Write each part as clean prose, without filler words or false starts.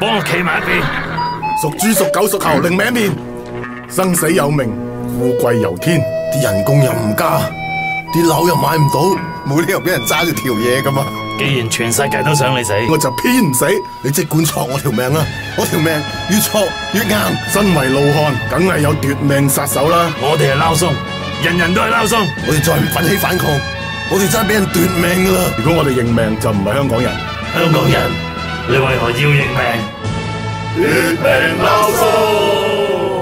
幫我企埋一邊。 屬豬屬狗屬猴，另名一面。生死有命，富貴由天。啲人工又唔加，啲樓又買唔到，冇理由俾人揸住條嘢噶嘛。 既然全世界都想你死， 我就偏唔死。你即管戳我條命啦，我條命越戳越硬。身為怒漢，梗係有奪命殺手啦。 我哋係撈鬆，人人都係撈鬆。 我哋再唔奮起反抗，我哋真係俾人奪命噶啦。如果我哋認命，就唔係香港人。 香港人，你為何要認命？ 奪命撈鬆。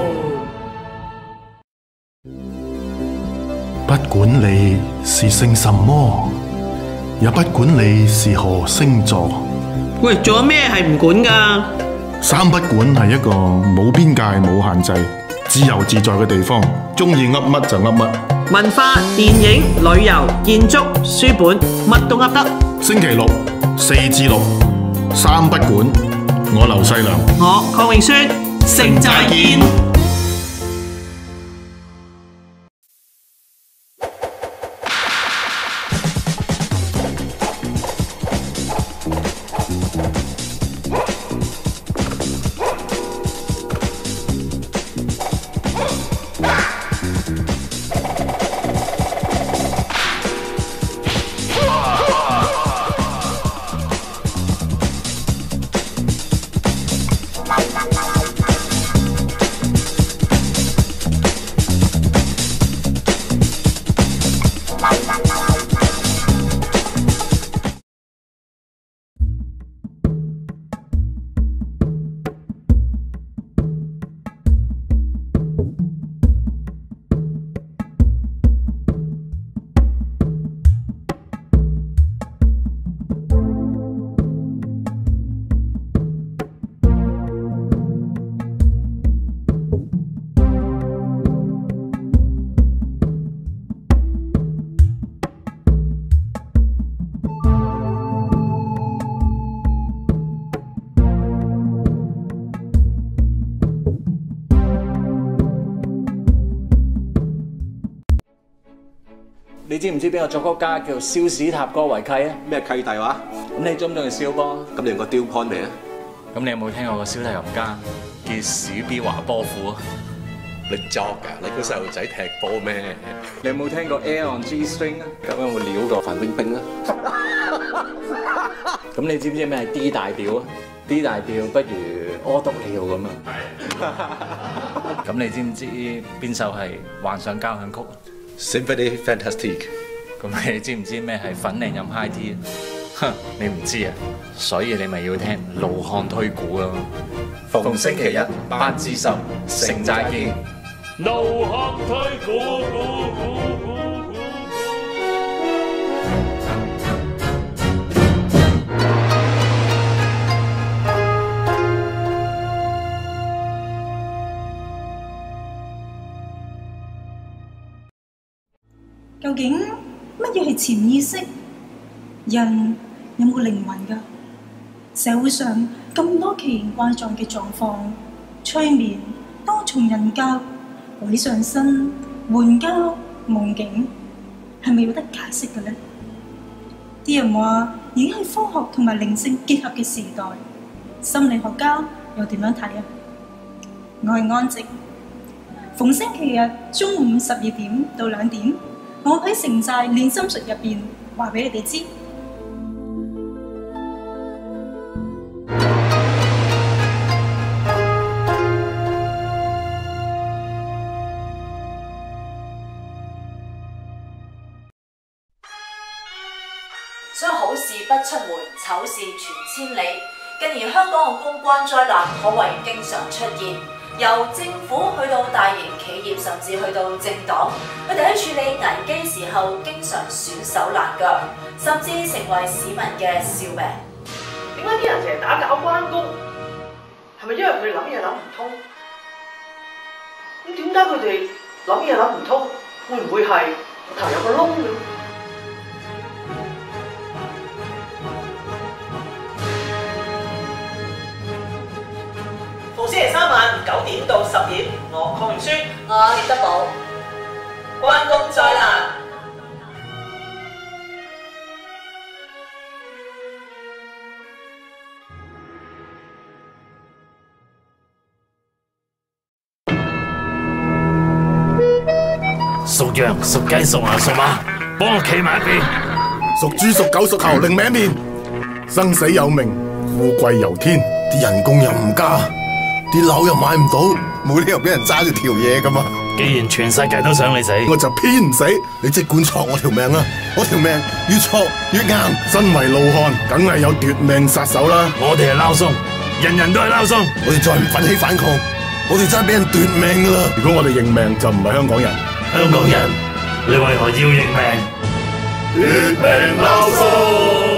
不管你是姓什麼，也不管你是何星座。 喂，仲有咩係唔管㗎？ 三不管係一個冇邊界、冇限制、自由自在嘅地方，中意噏乜就噏乜。 文化、電影、旅遊、建築、書本，乜都噏得。 星期六4至6，三不管。我劉細良， 我鄺永宣，城寨見。 你知唔知邊個作曲家叫蕭史塔哥維契啊？ 咩契弟話？ 咁你中唔中意蕭波？ 咁你用個雕 point 未啊？ 咁你有冇聽過個小提琴家叫史比華波夫啊？ 你作㗎？你個細路仔踢波咩？ 你有冇聽過 Air on G String 啊？咁有冇撩過范冰冰啊？咁你知唔知咩係 D 大調啊？D 大調不如屙督尿咁啊！咁你知唔知邊首係幻想交響曲啊 ？Symphony Fantastique。 咁你知唔知咩係粉嶺飲 high tea 啊？哼，你唔知啊，所以你咪要聽怒漢推估咯。逢星期一8至10，城寨見。怒漢推估。 究竟乜嘢係潛意識？人有冇靈魂㗎？社會上咁多奇形怪狀嘅狀況，催眠、多重人格、鬼上身、援交、夢境，係咪有得解釋嘅呢？啲人話已經係科學同埋靈性結合嘅時代，心理學家又點樣睇啊？我係安靜，逢星期日中午12點到2點。我喺城寨練心術入邊話俾你哋知， 所以好事不出門，醜事傳千里。近年香港嘅公關災難可謂經常出現。由政府去到大型企業，甚至去到政黨，佢哋喺處理危機時候經常損手爛腳，甚至成為市民嘅笑柄。 點解啲人成日打攪關公？係咪因為佢哋諗嘢諗唔通？咁點解佢哋諗嘢諗唔通？會唔會係頭有個窿嘅？星期三晚9點到10點，我鄺永宣， 我葉德寶， 關公災難。 屬羊、屬雞、屬牛、屬馬，幫我企埋一邊。 屬豬、屬狗、屬猴，另名面。生死有命，富貴由天。啲人工又唔加，啲樓又買唔到，冇理由俾人揸住條嘢噶嘛。 既然全世界都想你死， 我就偏唔死。你即管挫我條命啦，我條命越挫越硬。身為怒漢，梗係有奪命殺手啦。 我哋係撈鬆，人人都係撈鬆。 我哋再唔奮起反抗，我哋真係俾人奪命噶啦。如果我哋認命，就唔係香港人。 香港人，你為何要認命？ 奪命撈鬆。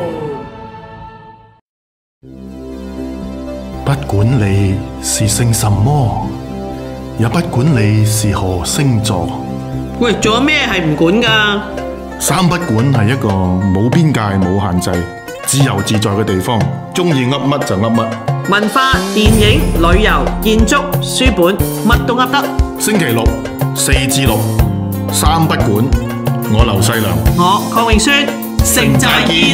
不管你是姓什麼，也不管你是何星座。 喂，仲有咩係唔管㗎？ 三不管係一個冇邊界、冇限制、自由自在嘅地方，中意噏乜就噏乜。 文化、電影、旅遊、建築、書本，乜都噏得。 星期六4至6，三不管。我劉細良， 我鄺永宣，城寨見。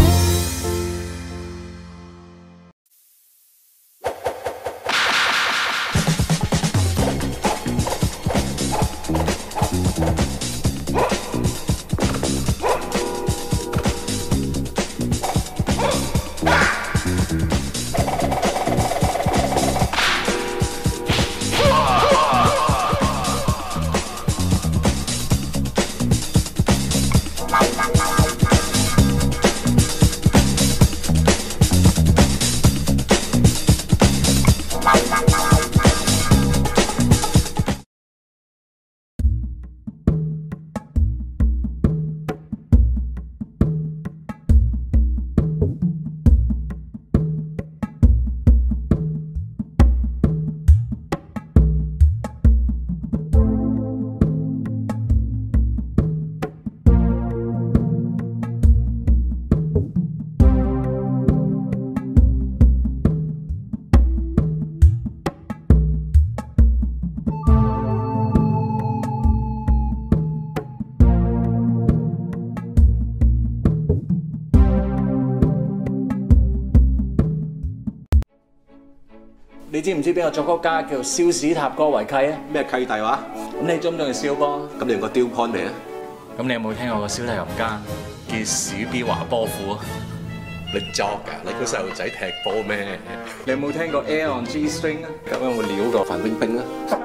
你知唔知邊個作曲家叫肖史塔哥維契啊？ 咩契弟話？ 咁你中唔中意肖波？ 咁你用個雕 point 未啊？ 咁你有冇聽過個小提琴家叫史比華波夫啊？ 你作㗎？你個細路仔踢波咩？ 你有冇聽過 Air on G string 啊？咁有冇撩過范冰冰啊？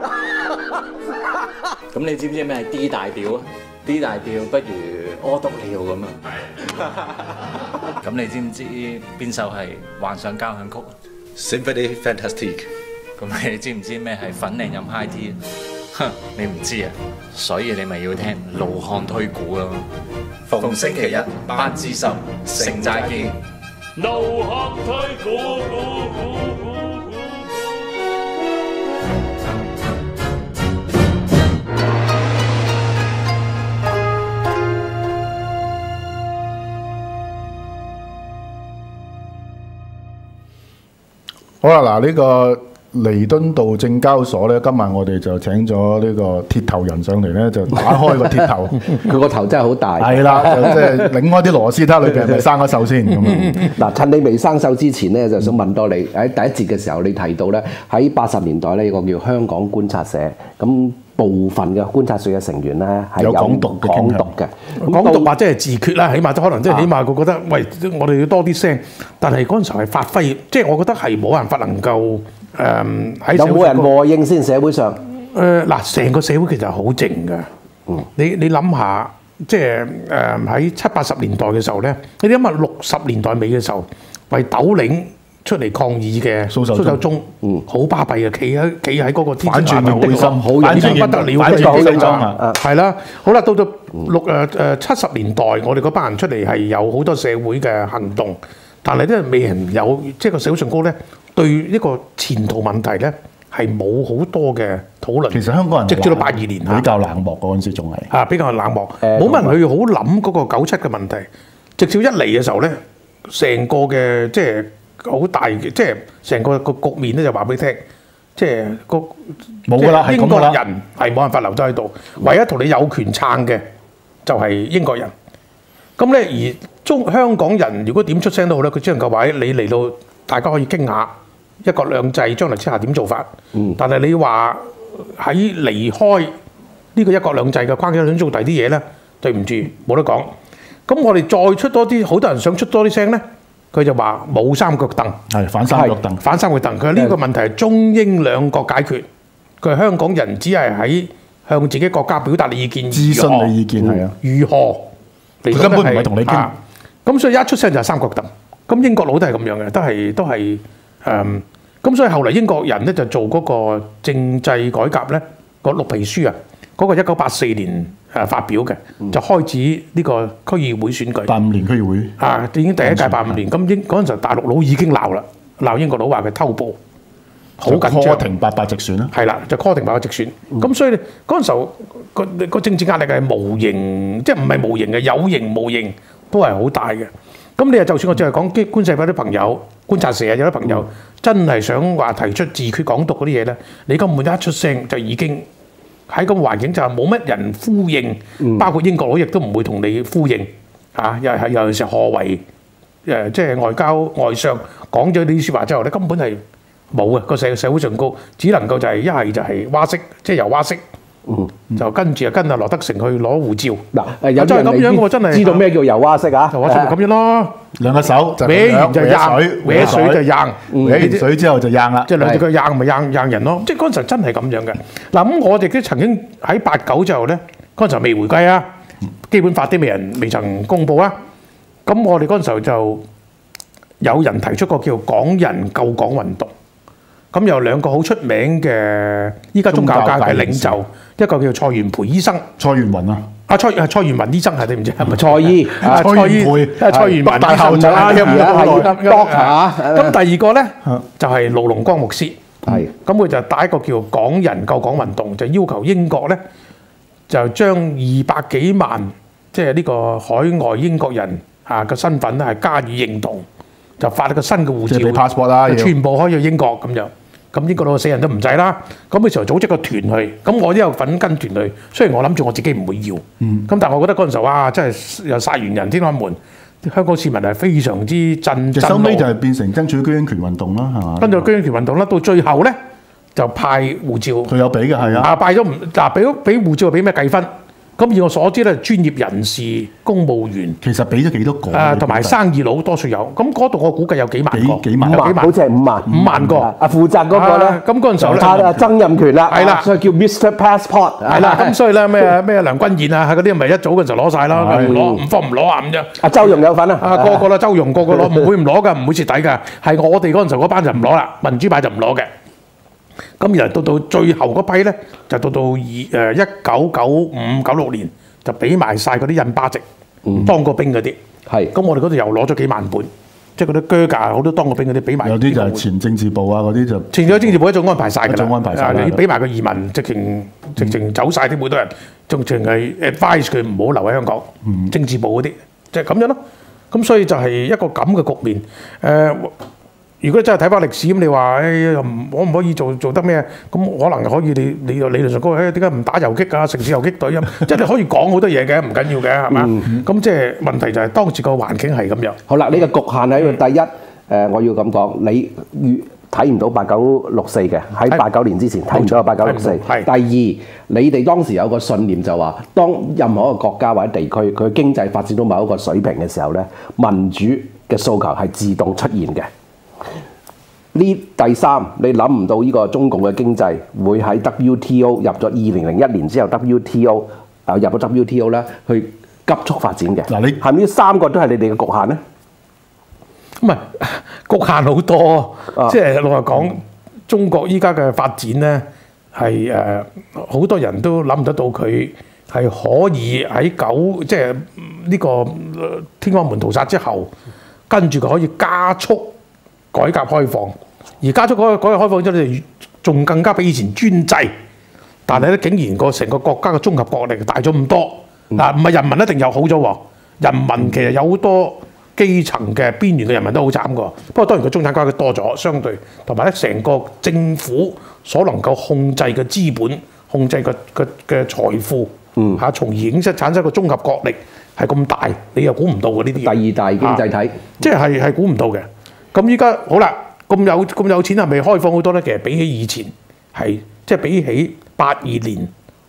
咁你知唔知咩係 D 大調啊？D 大調不如屙督尿咁啊！咁你知唔知邊首係幻想交響曲啊 ？Symphony Fantastique。 咁你知唔知咩係粉嶺飲 high tea 啊？哼，你唔知啊，所以你咪要聽怒漢推估咯。逢星期一8至10，城寨見。 怒漢推估。 好啦，嗱呢個彌敦道證交所咧，今晚我哋就請咗呢個鐵頭人上嚟咧，就打開個鐵頭。 佢個頭真係好大。係啦，就即係擰開啲螺絲，睇下裏邊係咪生咗鏽先咁樣。 嗱，趁你未生鏽之前咧，就想問多你喺第一節嘅時候，你提到咧喺80年代咧有個叫香港觀察社，咁部分嘅觀察社嘅成員咧係有港獨嘅。 港獨或者係自決啦，起碼都可能即係起碼佢覺得，喂，我哋要多啲聲。但係嗰陣時候係發揮，即係我覺得係冇辦法能夠喺有冇人和應先社會上？ 嗱，成個社會其實好靜嘅。你諗下，即係喺70、80年代嘅時候咧，你諗下60年代尾嘅時候，為斗領出嚟抗議嘅蘇秀忠，好巴閉嘅，企喺嗰個天主教會心，好人不得了，反轉西裝啊，係啦。好啦，到咗70年代，我哋嗰班人出嚟係有好多社會嘅行動，但係咧未人有即係個社會上高咧對呢個前途問題咧係冇好多嘅討論。 其實香港人直至到82年比較冷漠嗰陣時仲係比較冷漠，冇乜人去好諗嗰個97嘅問題。直至一嚟嘅時候咧，成個嘅即係好大嘅，即係成個局面咧就話俾你聽，即係冇㗎啦，英國人係冇辦法留低喺度，唯一同你有權撐嘅就係英國人。咁咧而香港人如果點出聲都好咧，佢只能夠話你嚟到大家可以傾下一國兩制將來之下點做法。但係你話喺離開呢個一國兩制嘅框架想做第啲嘢咧，對唔住冇得講。咁我哋再出多啲，好多人想出多啲聲咧，佢就話冇三腳凳， 係反三腳凳， 反三腳凳。佢話呢個問題係中英兩國解決，佢係香港人只係喺向自己國家表達你意見， 諮詢你意見係啊， 如何？ 佢根本唔係同你傾。 咁所以一出聲就係三腳凳。咁英國佬都係咁樣嘅，都係咁所以後嚟英國人咧就做嗰個政制改革咧，個綠皮書啊，嗰個1984年發表嘅，就開始呢個區議會選舉。 85年區議會已經第一屆85年。咁嗰陣時候大陸佬已經鬧啦，鬧英國佬話佢偷步，好緊張。 停88直選啦。 係啦，就 call 停88直選。咁所以嗰陣時候個政治壓力係無形，即係唔係無形嘅，有形無形都係好大嘅。咁你就算我淨係講觀察嗰啲朋友、觀察社有啲朋友真係想話提出自決港獨嗰啲嘢咧，你根本一出聲就已經喺個環境就係冇乜人呼應，包括英國佬亦都唔會同你呼應嚇。尤其是何為即係外交外相講咗呢啲説話之後咧，根本係冇嘅，個社會上高，只能夠就係一係就係蛙式，即係由蛙式。就跟住跟阿羅德成去攞護照。 嗱，有真係咁樣喎，真係知道咩叫游蛙式啊？ 游蛙式咪咁樣咯， 兩個手就搲完就掗，搲水就掗， 搲完水之後就掗啦。 即係兩隻腳掗咪掗人咯。即係嗰陣時真係咁樣嘅。嗱咁我哋都曾經喺89之後咧，嗰陣時未回歸啊，基本法啲未曾公佈啊。咁我哋嗰陣時候就有人提出個叫港人救港運動。咁有兩個好出名嘅依家宗教界嘅領袖，一個叫蔡元培醫生， 蔡元雲啊， 蔡元雲醫生係你唔知係咪蔡醫？ 蔡元雲大校長啊，咁第二個咧就係盧龍光牧師，咁佢就打一個叫港人救港運動，就要求英國咧就將200幾萬即係呢個海外英國人嘅身份咧係加以認同，就發一個新嘅護照，全部可以去英國咁樣。咁英國佬死人都唔制啦，咁嗰時候組織個團去，咁我都有份跟團去。雖然我諗住我自己唔會要，咁但係我覺得嗰陣時候哇，真係又殺完人天安門，香港市民係非常之震收尾就係變成爭取居英權運動啦，係嘛？ 跟住居英權運動啦，到最後咧就派護照， 佢有俾嘅係啊， 派咗唔俾護照俾咩計分？咁以我所知咧，專業人士、公務員其實俾咗幾多個？ 同埋生意佬多數有。咁嗰度我估計有幾萬個， 幾萬， 好似係5萬個。負責嗰個咧， 咁嗰陣時候咧，曾蔭權啦， 係啦， 所以叫 Mr. Passport， 係啦。咁所以咧咩梁君彥啊，嗰啲咪一早嗰陣就攞晒啦，唔放唔攞啊咁樣。 阿周融有份啊， 個個啦，周融個攞，唔會唔攞㗎，唔會蝕底㗎。係我哋嗰陣時嗰班就唔攞啦，民主派就唔攞嘅。咁然後到最後嗰批咧，就到1995、96年。就俾埋晒嗰啲印巴籍，當過兵嗰啲。係。咁我哋嗰度又攞咗幾萬本，即係嗰啲啹㗎好多當過兵嗰啲俾埋。 有啲就係前政治部啊嗰啲就。 前咗政治部一早安排晒㗎啦。 一早安排晒。 你俾埋個移民，直情走晒啲好多人，仲淨係 advise 佢唔好留喺香港。政治部嗰啲，即係咁樣咯。咁所以就係一個咁嘅局面。如果真係睇翻歷史咁，你話可唔可以做得咩？咁可能可以你理論上講，點解唔打遊擊啊？城市遊擊隊咁，即係你可以講好多嘢嘅，唔緊要嘅，係嘛？咁即係問題就係當時個環境係咁樣。 好啦，你個局限喺度。第一，我要咁講，你睇唔到8964嘅，喺89年之前睇唔到8964。第二，你哋當時有個信念就話，當任何一個國家或者地區佢經濟發展到某一個水平嘅時候咧，民主嘅訴求係自動出現嘅。第三，你諗唔到呢個中共嘅經濟會喺 WTO 入咗2001年之後 WTO 入咗 WTO 咧，去急速發展嘅。嗱，係咪呢3個都係你哋嘅局限咧？ 唔係局限好多，即係老實講，中國依家嘅發展咧係好多人都諗唔得到佢係可以喺即係呢個天安門屠殺之後，跟住佢可以加速改革開放，而加速改革開放之後，仲更加比以前專制，但係咧竟然個成個國家嘅綜合國力大咗咁多。嗱，唔係人民一定有好咗喎，人民其實有好多基層嘅邊緣嘅人民都好慘㗎。不過當然個中產階級多咗，相對同埋咧成個政府所能夠控制嘅資本、控制嘅財富嚇，從而產生個綜合國力係咁大，你又估唔到嘅呢啲嘢。 第二大經濟體， 即係估唔到嘅。咁依家好啦，咁有錢係咪開放好多咧？其實比起以前係即係比起82年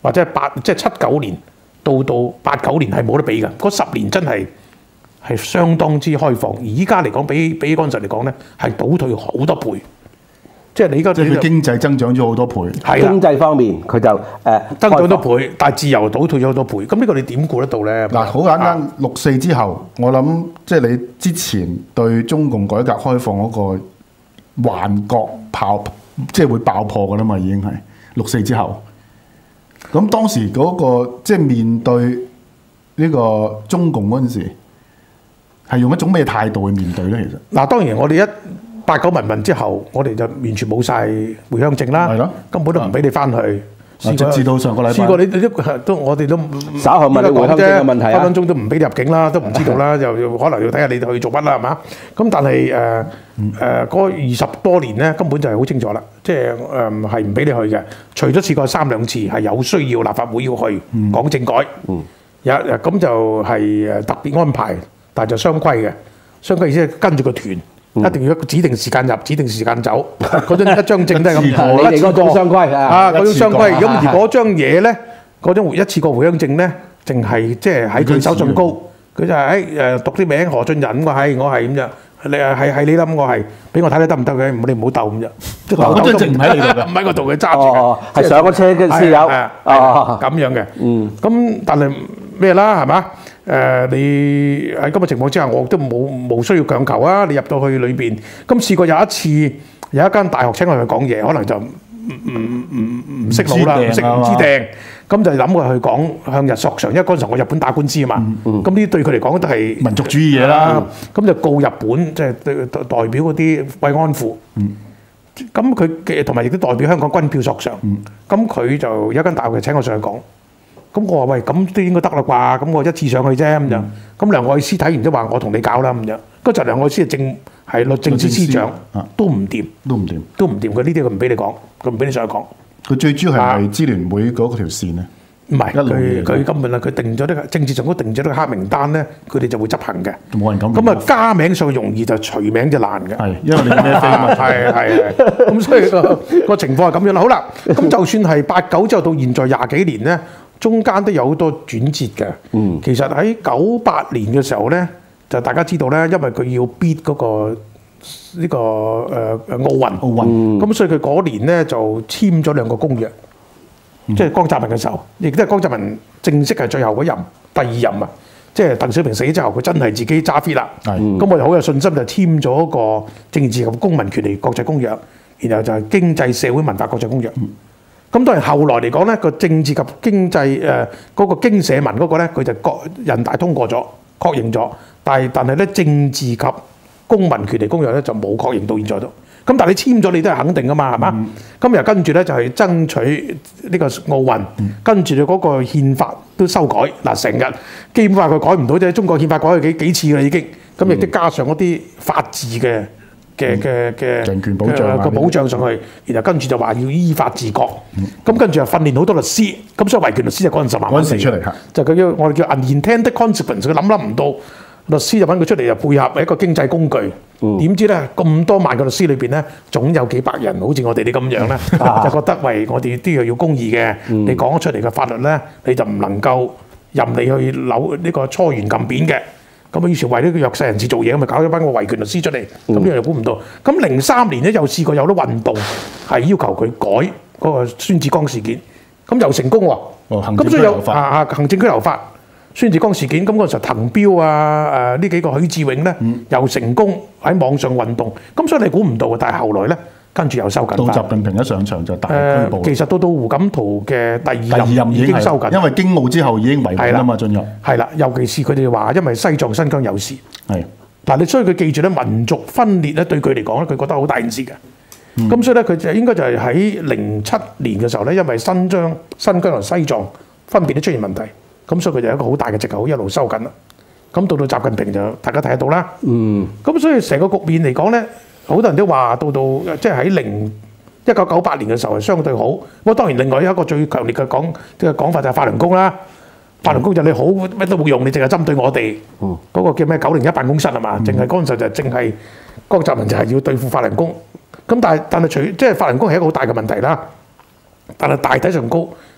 或者即係79年到89年係冇得比嘅，嗰10年真係相當之開放。而依家嚟講，比嗰陣時嚟講咧，係倒退好多倍。即係你而家即係佢經濟增長咗好多倍。 係經濟方面佢就增長好多倍，但係自由倒退咗好多倍。咁呢個你點估得到咧？ 嗱，好簡單，64之後，我諗即係你之前對中共改革開放嗰個幻覺即係會爆破㗎啦嘛，已經係64之後。咁當時嗰個即係面對呢個中共嗰陣時，係用一種咩態度去面對咧？其實嗱，當然我哋89民運之後，我哋就完全冇晒回鄉證啦，根本都唔俾你翻去。 直至到上個禮拜， 試過你都我哋都稍後問你回鄉證嘅問題啊， 分分鐘都唔俾你入境啦，都唔知道啦，又可能要睇下你哋去做乜啦，係嘛？咁但係嗰20多年咧，根本就係好清楚啦，即係係唔俾你去嘅。除咗試過3兩次係有需要立法會要去講政改，咁就係特別安排，但係就雙規嘅。雙規意思係跟住個團。一定要指定時間入，指定時間走。嗰張一張證都係咁， 你哋嗰種雙規嗰種雙規。咁而嗰張嘢咧，嗰張一次過回鄉證咧，淨係即係喺佢手上高，佢就係讀啲名何俊仁，我係咁啫。你係你啦，我係俾我睇睇得唔得嘅？你唔好鬥咁啫。 嗰張證唔喺你度㗎， 唔喺嗰度嘅揸住係上咗車嘅先有。 咁樣嘅。咁但係咩啦？係嘛？你喺咁嘅情況之下，我都冇需要強求啊！你入到去裏邊，咁試過有一次有一間大學請我去講嘢，可能就唔識路啦，唔知掟，咁就諗過去講向日索償，因為嗰陣時我日本打官司啊嘛，咁呢啲對佢嚟講都係民族主義嘢啦。 咁就告日本，即係代表嗰啲慰安婦。咁佢同埋亦都代表香港軍票索償。咁佢就有一間大學請我上去講。咁我話喂，咁都應該得啦啩？咁我一次上去啫咁樣。咁梁愛詩睇完都話我同你搞啦咁樣。嗰陣梁愛詩係律政司司長，都唔掂。佢呢啲佢唔俾你講，佢唔俾你上去講。 佢最主要係咪支聯會嗰條線咧？ 唔係，佢根本佢定咗呢個政治上都定咗呢個黑名單咧，佢哋就會執行嘅。 冇人咁。 咁啊加名上容易，就除名就難嘅。 係，因為你咩飛啊嘛。 係。咁所以個情況係咁樣啦。好啦，咁就算係89之後到現在20幾年咧。中間都有好多轉折嘅。其實喺98年嘅時候咧，就大家知道咧，因為佢要 bid 嗰個呢個奧運，咁所以佢嗰年咧就簽咗2個公約，即係江澤民嘅時候，亦都係江澤民正式係最後嗰任，第2任啊，即係鄧小平死之後，佢真係自己揸 fit 啦。咁我哋好有信心就簽咗個政治及公民權利國際公約，然後就係經濟社會文化國際公約。咁當然後來嚟講咧，個政治及經濟嗰個經社民嗰個咧，佢就人大通過咗，確認咗。但係咧政治及公民權利公約咧就冇確認到現在都。咁但係你簽咗，你都係肯定噶嘛，係嘛？咁又跟住咧就係爭取呢個奧運，跟住嗰個憲法都修改嗱，成日基本法佢改唔到啫，中國憲法改咗幾次啦已經。咁亦都加上嗰啲法治嘅人權保障個保障上去，然後跟住就話要依法治國，咁跟住又訓練好多律師，咁所以維權律師就嗰陣時慢慢嚟出嚟嚇， 就佢叫我哋叫 unintended consequence，佢諗唔到律師就揾佢出嚟就配合一個經濟工具，點知咧咁多萬個律師裏邊咧，總有幾百人好似我哋啲咁樣咧，就覺得喂我哋啲要公義嘅，你講出嚟嘅法律咧，你就唔能夠任你去扭呢個搓圓撳扁嘅。咁於是為呢個弱勢人士做嘢，咁咪搞咗班個維權律師出嚟。咁呢樣又估唔到。咁03年咧又試過有啲運動係要求佢改嗰個孫志剛事件，咁又成功喎。咁所以有行政拘留法、孫志剛事件，咁嗰陣時滕彪呢幾個許志永咧又成功喺網上運動。咁所以你估唔到嘅，但係後來咧跟住又收緊。 到習近平一上場就大拘捕。 其實到胡錦濤嘅第二任已經收緊， 因為京澳之後已經維穩啦嘛，進入。係啦，尤其是佢哋話，因為西藏、新疆有事。 係。 嗱，你所以佢記住咧，民族分裂咧對佢嚟講咧，佢覺得好大件事嘅。咁所以咧，佢就應該就係喺07年嘅時候咧，因為新疆同西藏分別都出現問題，咁所以佢就有一個好大嘅藉口一路收緊啦。咁到習近平就大家睇得到啦。咁所以成個局面嚟講咧。好多人都話到即係喺1998年嘅時候係相對好。咁當然另外一個最強烈嘅講法就係法輪功啦。法輪功就你好咩都冇用，你淨係針對我哋嗰個叫咩901辦公室係嘛？淨係嗰陣時就淨係江澤民就係要對付法輪功。咁但係即係法輪功係一個好大嘅問題啦。但係大體上高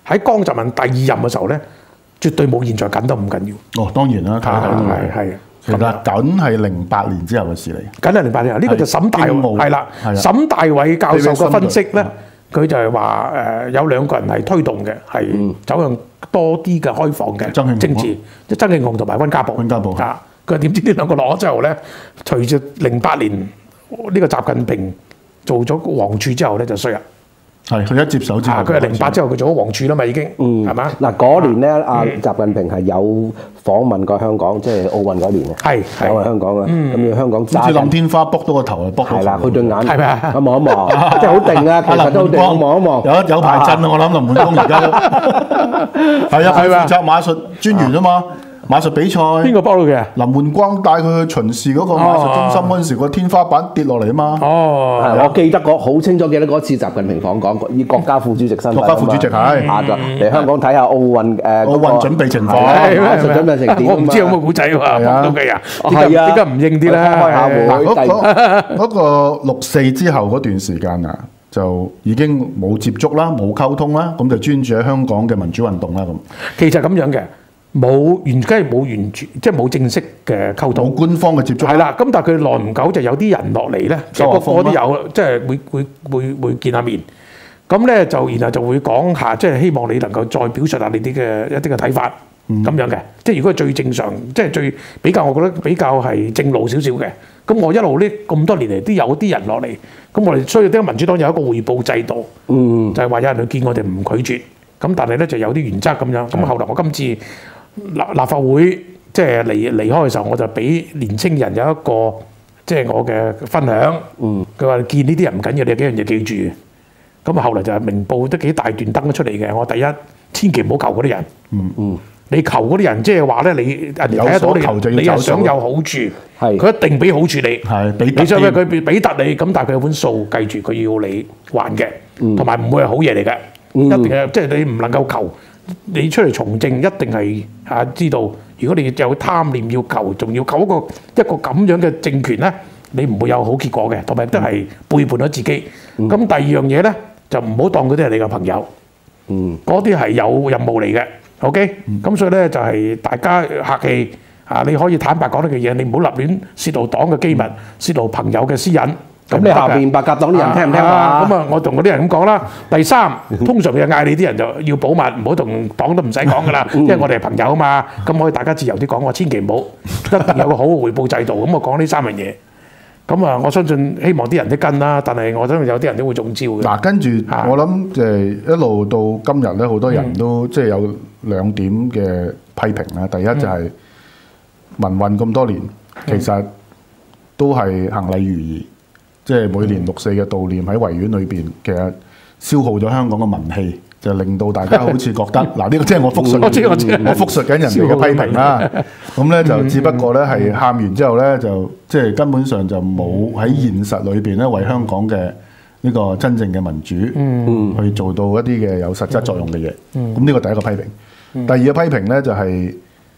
喺江澤民第二任嘅時候咧，絕對冇現在緊得咁緊要。 哦，當然啦， 係。 其實緊係08年之後嘅事嚟。 緊係08年，呢個就沈大係啦，沈大偉教授嘅分析咧，佢就係話有兩個人係推動嘅，係走向多啲嘅開放嘅政治，即係曾慶紅同埋溫家寶。啊，佢話點知呢兩個落咗之後咧，隨住08年呢個習近平做咗王儲之後咧就衰啦。 係佢一接手之後， 佢係08之後佢做咗王儲啦嘛已經，係嘛？ 嗱嗰年咧，阿習近平係有訪問過香港，即係奧運嗰年啊，有係香港啊，咁要香港揸。好似冧天花卜到個頭啊，卜到。係啦，佢對眼係咪啊？望一望，即係好定啊，其實都好定。望一望， 有排震啊！我諗林滿光而家都係啊，佢負責馬術專員啊嘛。馬術比賽邊個幫到嘅？ 林煥光帶佢去巡視嗰個馬術中心嗰陣時，個天花板跌落嚟啊嘛！ 我記得好清楚，記得嗰次習近平訪港，以國家副主席身份， 國家副主席係嚟香港睇下奧運奧運準備情況， 馬術準備成點？ 我唔知有冇古仔喎，講到嘅人係啊， 點解唔應啲咧？ 開下會。 嗰個6·4之後嗰段時間啊，就已經冇接觸啦，冇溝通啦，咁就專注喺香港嘅民主運動啦咁。 其實咁樣嘅。梗係冇完全，即係冇正式嘅溝通， 冇官方嘅接觸。 係啦，咁但係佢耐唔久就有啲人落嚟咧，個個都有，即係會見下面。咁咧就然後就會講下，即係希望你能夠再表述下你啲嘅一啲嘅睇法咁樣嘅。即係如果係最正常，即係最比較，我覺得比較係正路少少嘅。咁我一路呢咁多年嚟都有啲人落嚟，咁我哋需要啲民主黨有一個匯報制度，就係話有人去見我哋唔拒絕。咁但係咧就有啲原則咁樣。咁後來我今次立法會即係離開嘅時候，我就俾年青人有一個即係我嘅分享。佢話見呢啲人唔緊要，你有幾樣嘢記住。咁啊後來就係明報都幾大段登咗出嚟嘅。我第一，千祈唔好求嗰啲人。你求嗰啲人，即係話咧，你人哋睇得到你係想有好處，佢一定俾好處你。你想佢俾得你，咁但係佢有本數計住，佢要你還嘅，同埋唔會係好嘢嚟嘅。一定係即係你唔能夠求。你出嚟從政一定係知道，如果你有貪念要求，仲要求一個咁樣嘅政權咧，你唔會有好結果嘅，同埋都係背叛咗自己。咁第二樣嘢咧，就唔好當嗰啲係你嘅朋友，嗰啲係有任務嚟嘅。OK，咁所以咧就係大家客氣你可以坦白講呢嘅嘢，你唔好立亂泄露黨嘅機密，泄露朋友嘅私隱。 咁你下邊白鴿黨啲人聽唔聽話？ 咁我同嗰啲人咁講啦。第三，通常就嗌你啲人就要保密，唔好同黨都唔使講噶啦，因為我哋係朋友啊嘛。咁可以大家自由啲講，我千祈唔好，一定有個好嘅回報制度。咁我講呢3樣嘢。咁我相信希望啲人都跟啦，但係我相信有啲人都會中招嘅。 嗱，跟住我諗就係一路到今日咧，好多人都即係有2點嘅批評啦。第一就係民運咁多年，其實都係行禮如儀。即係每年6·4嘅悼念喺維園裏邊，其實消耗咗香港嘅文氣，就令到大家好似覺得嗱，呢個即係我複述，我複述緊人哋嘅批評啦。咁咧就只不過咧係喊完之後咧，就即係根本上就冇喺現實裏邊咧為香港嘅呢個真正嘅民主去做到一啲嘅有實質作用嘅嘢。咁呢個第一個批評。第二個批評咧就係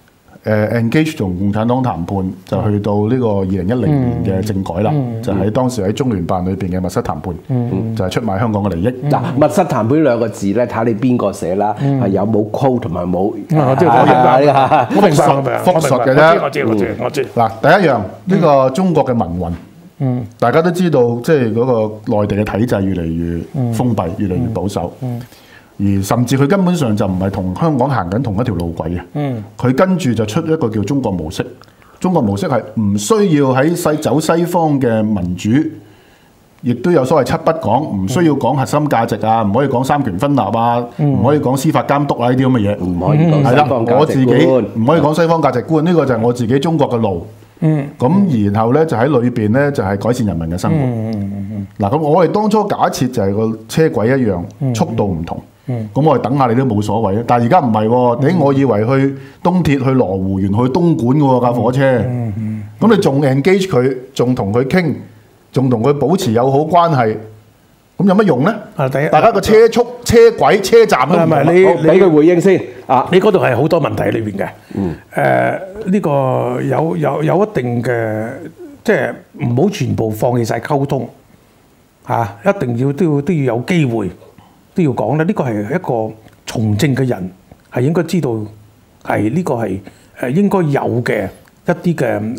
engage 同共產黨談判，就去到呢個2010年嘅政改啦，就喺當時喺中聯辦裏邊嘅密室談判，就係出賣香港嘅利益。 嗱，密室談判兩個字咧，睇下你邊個寫啦，係有冇 quote 同埋冇。 我明白，我複述嘅啫。我知。嗱，第一樣呢個中國嘅民運，大家都知道，即係嗰個內地嘅體制越嚟越封閉，越嚟越保守。而甚至佢根本上就唔係同香港行緊同一條路軌嘅，佢跟住就出一個叫中國模式。中國模式係唔需要喺走西方嘅民主，亦都有所謂7不講，唔需要講核心價值啊，唔可以講三權分立啊，唔可以講司法監督啊呢啲咁嘅嘢， 唔可以講西方價值觀， 我自己唔可以講西方價值觀，呢個就係我自己中國嘅路。咁然後咧就喺裏邊咧就係改善人民嘅生活。嗱，咁我哋當初假設就係個車軌一樣，速度唔同。咁我哋等下你都冇所謂啊！但係而家唔係喎，我以為去東鐵去羅湖，原來去東莞嘅喎架火車。咁你仲 engage 佢，仲同佢傾，仲同佢保持友好關係，咁有乜用咧？大家個車速、車軌、車站都唔同。 你俾佢回應先啊！ 你嗰度係好多問題喺裏邊嘅。呢個有一定嘅，即係唔好全部放棄晒溝通一定都要有機會。都要講咧，呢個係一個錯從政嘅人係應該知道係呢個係應該有嘅一啲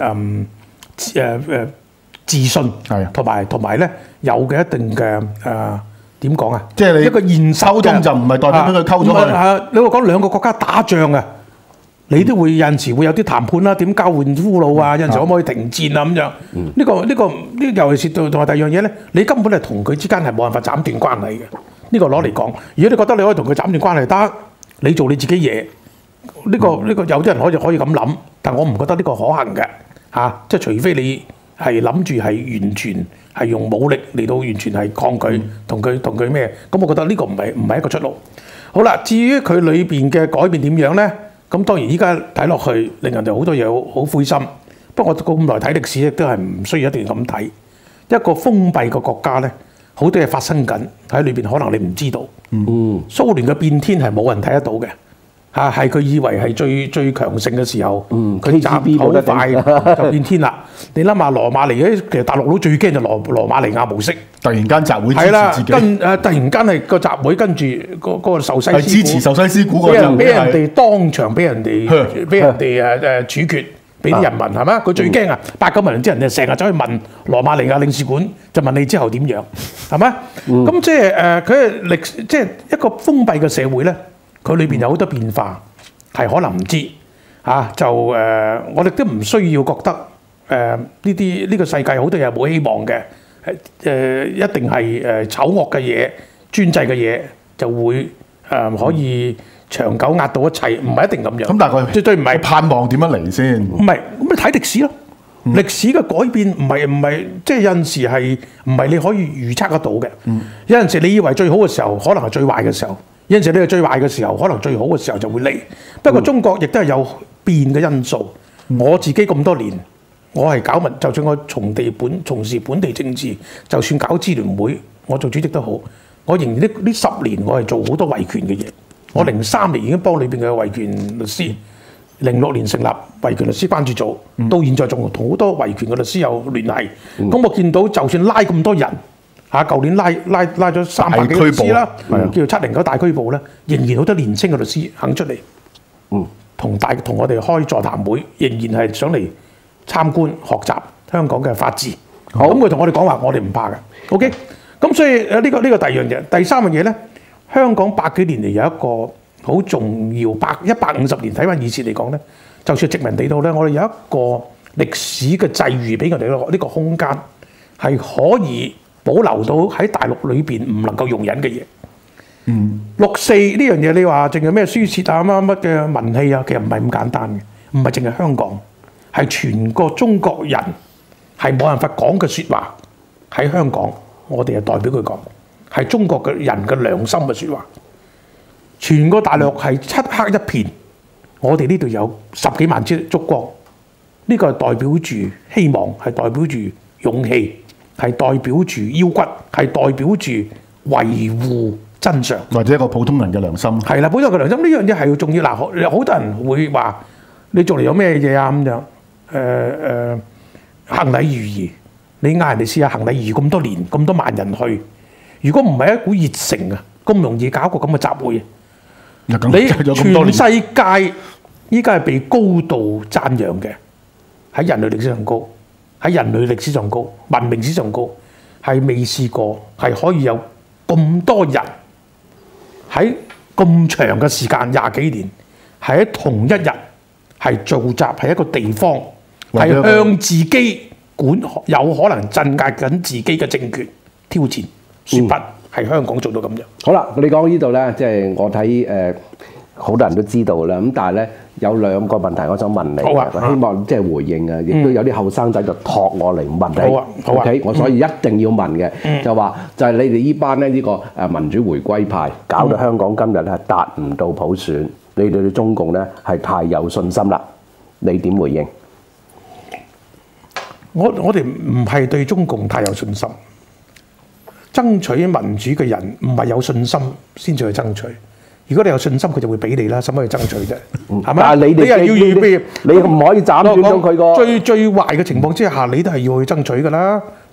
嘅自信，同埋咧有嘅一定嘅點講啊？ 即係你一個現實溝通就唔係代表俾佢溝咗佢。 你話講兩個國家打仗啊，你都會有陣時會有啲談判啦，點交換俘虜啊？有陣時可唔可以停戰啊？咁樣呢個尤其是同埋第二樣嘢咧，你根本係同佢之間係冇辦法斬斷關係嘅。呢個攞嚟講，如果你覺得你可以同佢斬斷關係，得你做你自己嘢。呢個有啲人可以咁諗，但我唔覺得呢個可行嘅嚇，即係除非你係諗住係完全係用武力嚟到完全係抗拒同佢咩，咁我覺得呢個唔係一個出路。好啦，至於佢裏邊嘅改變點樣咧？咁當然依家睇落去，令人哋好多嘢好灰心。不過我咁耐睇歷史亦都係唔需要一定要咁睇。一個封閉嘅國家咧，好多嘢發生緊喺裏邊，可能你唔知道。蘇聯嘅變天係冇人睇得到嘅。係佢以為係最強盛嘅時候，佢斬好快就變天啦。你諗下羅馬尼亞，其實大陸佬最驚就羅馬尼亞模式， 突然間集會支持自己， 突然間係個集會跟住嗰個壽西斯支持壽西斯古嗰陣， 俾人哋當場俾人哋處決，俾啲人民係嘛？佢最驚啊！8-9萬人之人就成日走去問羅馬尼亞領事館，就問你之後點樣係嘛？咁即係佢即係一個封閉嘅社會咧。佢裏邊有好多變化，係可能唔知我哋都唔需要覺得呢個世界好多嘢冇希望嘅，一定係醜惡嘅嘢、專制嘅嘢就會可以長久壓倒一切，唔係一定咁樣。咁但係佢絕對唔係盼望點樣嚟先？ 唔係，咁你睇歷史咯。歷史嘅改變唔係即係有陣時係唔係你可以預測得到嘅？有陣時你以為最好嘅時候，可能係最壞嘅時候。有陣時你係最壞嘅時候，可能最好嘅時候就會嚟。不過中國亦都係有變嘅因素。我自己咁多年，我係搞民，就算我從事本地政治，就算搞支聯會，我做主席都好，我仍然呢10年我係做好多維權嘅嘢。我03年已經幫裏邊嘅維權律師，06年成立維權律師關注組，到現在仲同好多維權嘅律師有聯繫。咁我見到就算拉咁多人。舊年拉咗300幾律師啦，叫做709大拘捕咧，仍然好多年青嘅律師肯出嚟，同我哋開座談會，仍然係想嚟參觀學習香港嘅法治。咁佢同我哋講話，我哋唔怕嘅。OK， 咁所以呢個第二樣嘢，第三樣嘢咧，香港100幾年嚟有一個好重要150年睇翻以前嚟講咧，就算殖民地度咧，我哋有一個歷史嘅際遇俾我哋呢個空間係可以保留到喺大陸裏邊唔能夠容忍嘅嘢。64呢樣嘢，你話淨係咩書設啊乜嘅文氣啊，其實唔係咁簡單嘅，唔係淨係香港，係全個中國人係冇辦法講嘅説話喺香港，我哋係代表佢講，係中國嘅人嘅良心嘅説話。全個大陸係漆黑一片，我哋呢度有10幾萬支燭光，呢個係代表住希望，係代表住勇氣。係代表住腰骨，係代表住維護真相， 或者一個普通人嘅良心。 係啦，普通人嘅良心呢樣嘢係要重要。嗱，好多人會話你做嚟有咩嘢啊咁樣？行禮如儀，你嗌人哋試下行禮如儀咁多年，咁多萬人去，如果唔係一股熱誠啊，咁容易搞個咁嘅集會，你全世界依家係被高度讚揚嘅，喺人類歷史上高。喺人類歷史上高、文明史上高，係未試過係可以有咁多人喺咁長嘅時間20幾年，係喺同一日係聚集喺一個地方，係向自己有可能鎮壓緊自己嘅政權挑戰，說不係香港做到咁樣。 好啦，你講到呢度咧，即係我睇好多人都知道啦。咁但係咧有2個問題，我想問你，希望即係回應啊。亦都有啲後生仔就託我嚟問你。好啊 ，OK， 我所以一定要問嘅，就係你哋呢班咧呢個民主回歸派，搞到香港今日咧係達唔到普選，你哋對中共咧係太有信心啦。你點回應？ 我哋唔係對中共太有信心，爭取民主嘅人唔係有信心先至去爭取。如果你有信心，佢就會俾你啦，使乜去爭取啫？係咪？ 但係你又要預備， 你唔可以斬斷到佢個最壞嘅情況之下，你都係要去爭取㗎啦。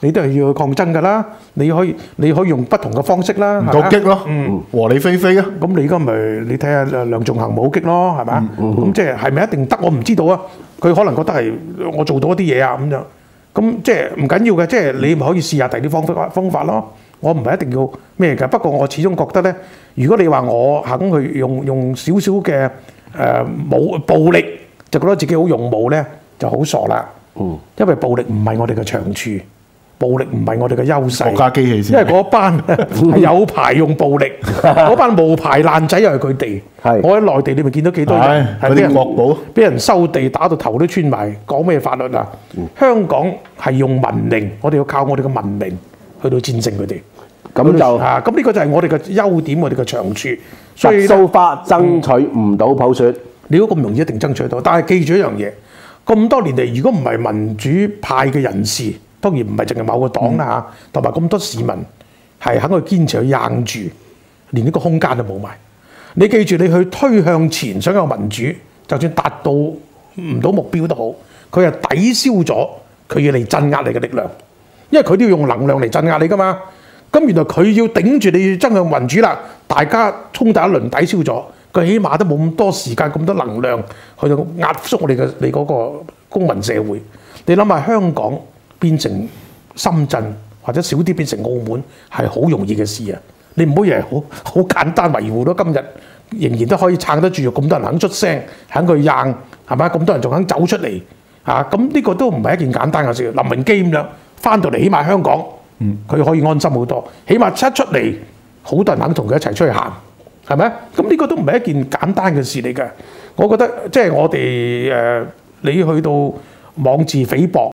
你都係要去抗爭㗎啦。你可以用不同嘅方式啦， 唔夠激咯，和理非非啊。 咁你而家咪你睇下梁頌恆冇激咯，係咪？咁即係咪一定得？我唔知道啊。佢可能覺得係我做到一啲嘢啊咁樣。咁即係唔緊要嘅，即係你咪可以試下第啲方法咯。我唔係一定要咩嘅，不過我始終覺得咧，如果你話我肯去用少少嘅暴力，就覺得自己好勇武咧，就好傻啦。因為暴力唔係我哋嘅長處，暴力唔係我哋嘅優勢。 國家機器先。 因為嗰班係有牌用暴力，嗰班無牌爛仔又係佢哋。我喺內地，你咪見到幾多人係俾國寶俾人收地打到頭都穿埋，講咩法律啊？香港係用文明，我哋要靠我哋嘅文明去到戰勝佢哋。咁呢個就係我哋嘅優點，我哋嘅長處。所以蘇花爭取唔到普選， 你如果咁容易一定爭取到，但係記住一樣嘢，咁多年嚟，如果唔係民主派嘅人士，當然唔係淨係某個黨啦嚇，同埋咁多市民係肯去堅持去硬住，連呢個空間都冇埋。你記住，你去推向前，想有民主，就算達到唔到目標都好，佢係抵消咗佢要嚟鎮壓你嘅力量，因為佢都要用能量嚟鎮壓你噶嘛。咁原來佢要頂住你要爭向民主啦，大家衝突一輪抵消咗，佢起碼都冇咁多時間、咁多能量去到壓縮你嗰個公民社會。你諗下，香港變成深圳或者少啲變成澳門係好容易嘅事啊！你唔好以為好簡單維護到今日，仍然都可以撐得住，咁多人肯出聲，肯去硬，係咪？咁多人仲肯走出嚟啊！咁呢個都唔係一件簡單嘅事。林榮基咁樣翻到嚟，起碼香港。佢可以安心好多，起碼出嚟，好多人肯同佢一齊出去行，係咪？咁呢個都唔係一件簡單嘅事嚟嘅。我覺得即係我哋你去到妄自菲薄。